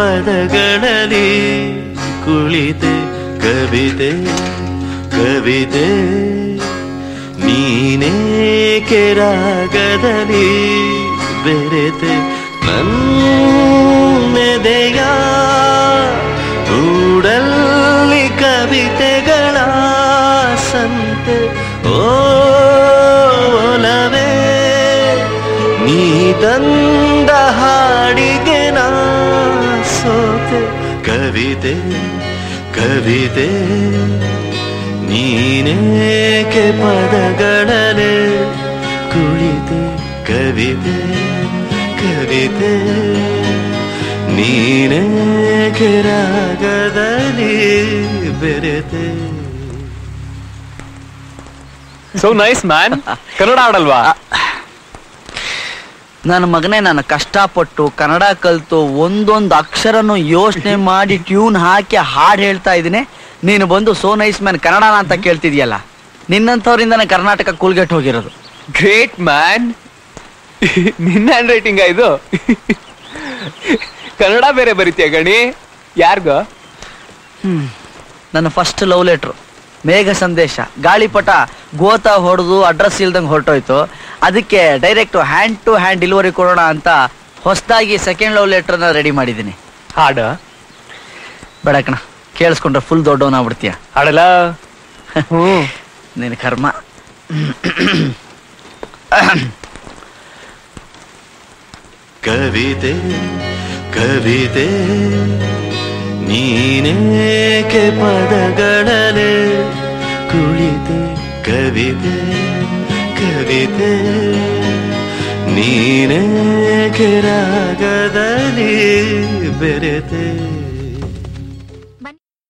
ಪದಗಳಲ್ಲಿ ಕುಳಿತೆ ಕವಿತೆ ಕವಿತೆ ನೀನೇಕೆ ರಾಗದಲ್ಲಿ ಬೆರೆತೆ ನನ್ನೆದೆಯ ಗೂಡಲ್ಲಿ ಕವಿತೆಗಳ ಸಂತೆ ಓಲವೇ ನೀ ತಂದ ಹಾಡಿಗೆ ನಾ ಸೋತೆ ಕವಿತೆ ಕವಿತೆ ನೀನೇಕೆ ಪದಗಳೇ ಕುಳಿತೆ ಕವಿತೆ ಕವಿತೆ ನೀನೇಕೆ ರಾಗದಲ್ಲಿ ಬೆರೆತೆ. So nice man. ಕನ್ನಡ ಆಡಲ್ವಾ? ನನ್ನ ಮಗನೇ, ನಾನು ಕಷ್ಟಪಟ್ಟು ಕನ್ನಡ ಕಲ್ತು ಒಂದೊಂದು ಅಕ್ಷರನು ಯೋಚನೆ ಮಾಡಿ ಟ್ಯೂನ್ ಹಾಕಿ ಹಾಡು ಹೇಳ್ತಾ ಇದ್ದೀನಿ. ನೀನು ಬಂದು ಸೋ ನೈಸ್ ಮ್ಯಾನ್ ಕನ್ನಡನ ಅಂತ ಕೇಳ್ತಿದ್ಯಲ್ಲ. ನಿನ್ನಂಥವ್ರಿಂದಾನೆ ಕರ್ನಾಟಕ ಕೂಲ್ಗೆಟ್ ಹೋಗಿರೋದು. Great man. ನಿನ್ನ ಹ್ಯಾಂಡ್ ರೈಟಿಂಗ್ ಇದು? ಕನ್ನಡ ಬೇರೆ ಬರೀತೀಯ ಗಣಿ? ಯಾರ್ಗ? ನನ್ನ ಫಸ್ಟ್ ಲವ್ ಲೆಟ್ರು ಮೇಘ ಸಂದೇಶ. ಗಾಳಿಪಟ ಗೋತಾ ಹೊಡೆದು ಅಡ್ರೆಸ್ ಇಲ್ದಂಗೆ ಹೊರಟೋಯ್ತು. ಅದಕ್ಕೆ direct hand to hand delivery ಕೊಡೋಣ ಅಂತ ಹೊಸದಾಗಿ ಸೆಕೆಂಡ್ ಲವ್ ಲೆಟರ್ನ ರೆಡಿ ಮಾಡಿದ್ದೀನಿ. ಹಾಡ ಬೇಡ ಕಣ, ಕೇಳಿಸ್ಕೊಂಡ್ರೆ ಫುಲ್ ದೊಡ್ಡವನಾಗ್ಬಿಡ್ತೀಯ. ಹಾಡಲ್ಲ? ನಿನ್ನ ಕರ್ಮ. ಕವಿತೆ ಕವಿತೆ ನೀನೇಕೆ ಪದಗಳೇ ಕುಳಿತೆ ಕವಿತೆ ಕವಿತೆ ನೀನೇಕೆ ರಾಗದಲ್ಲಿ ಬೆರೆತೆ.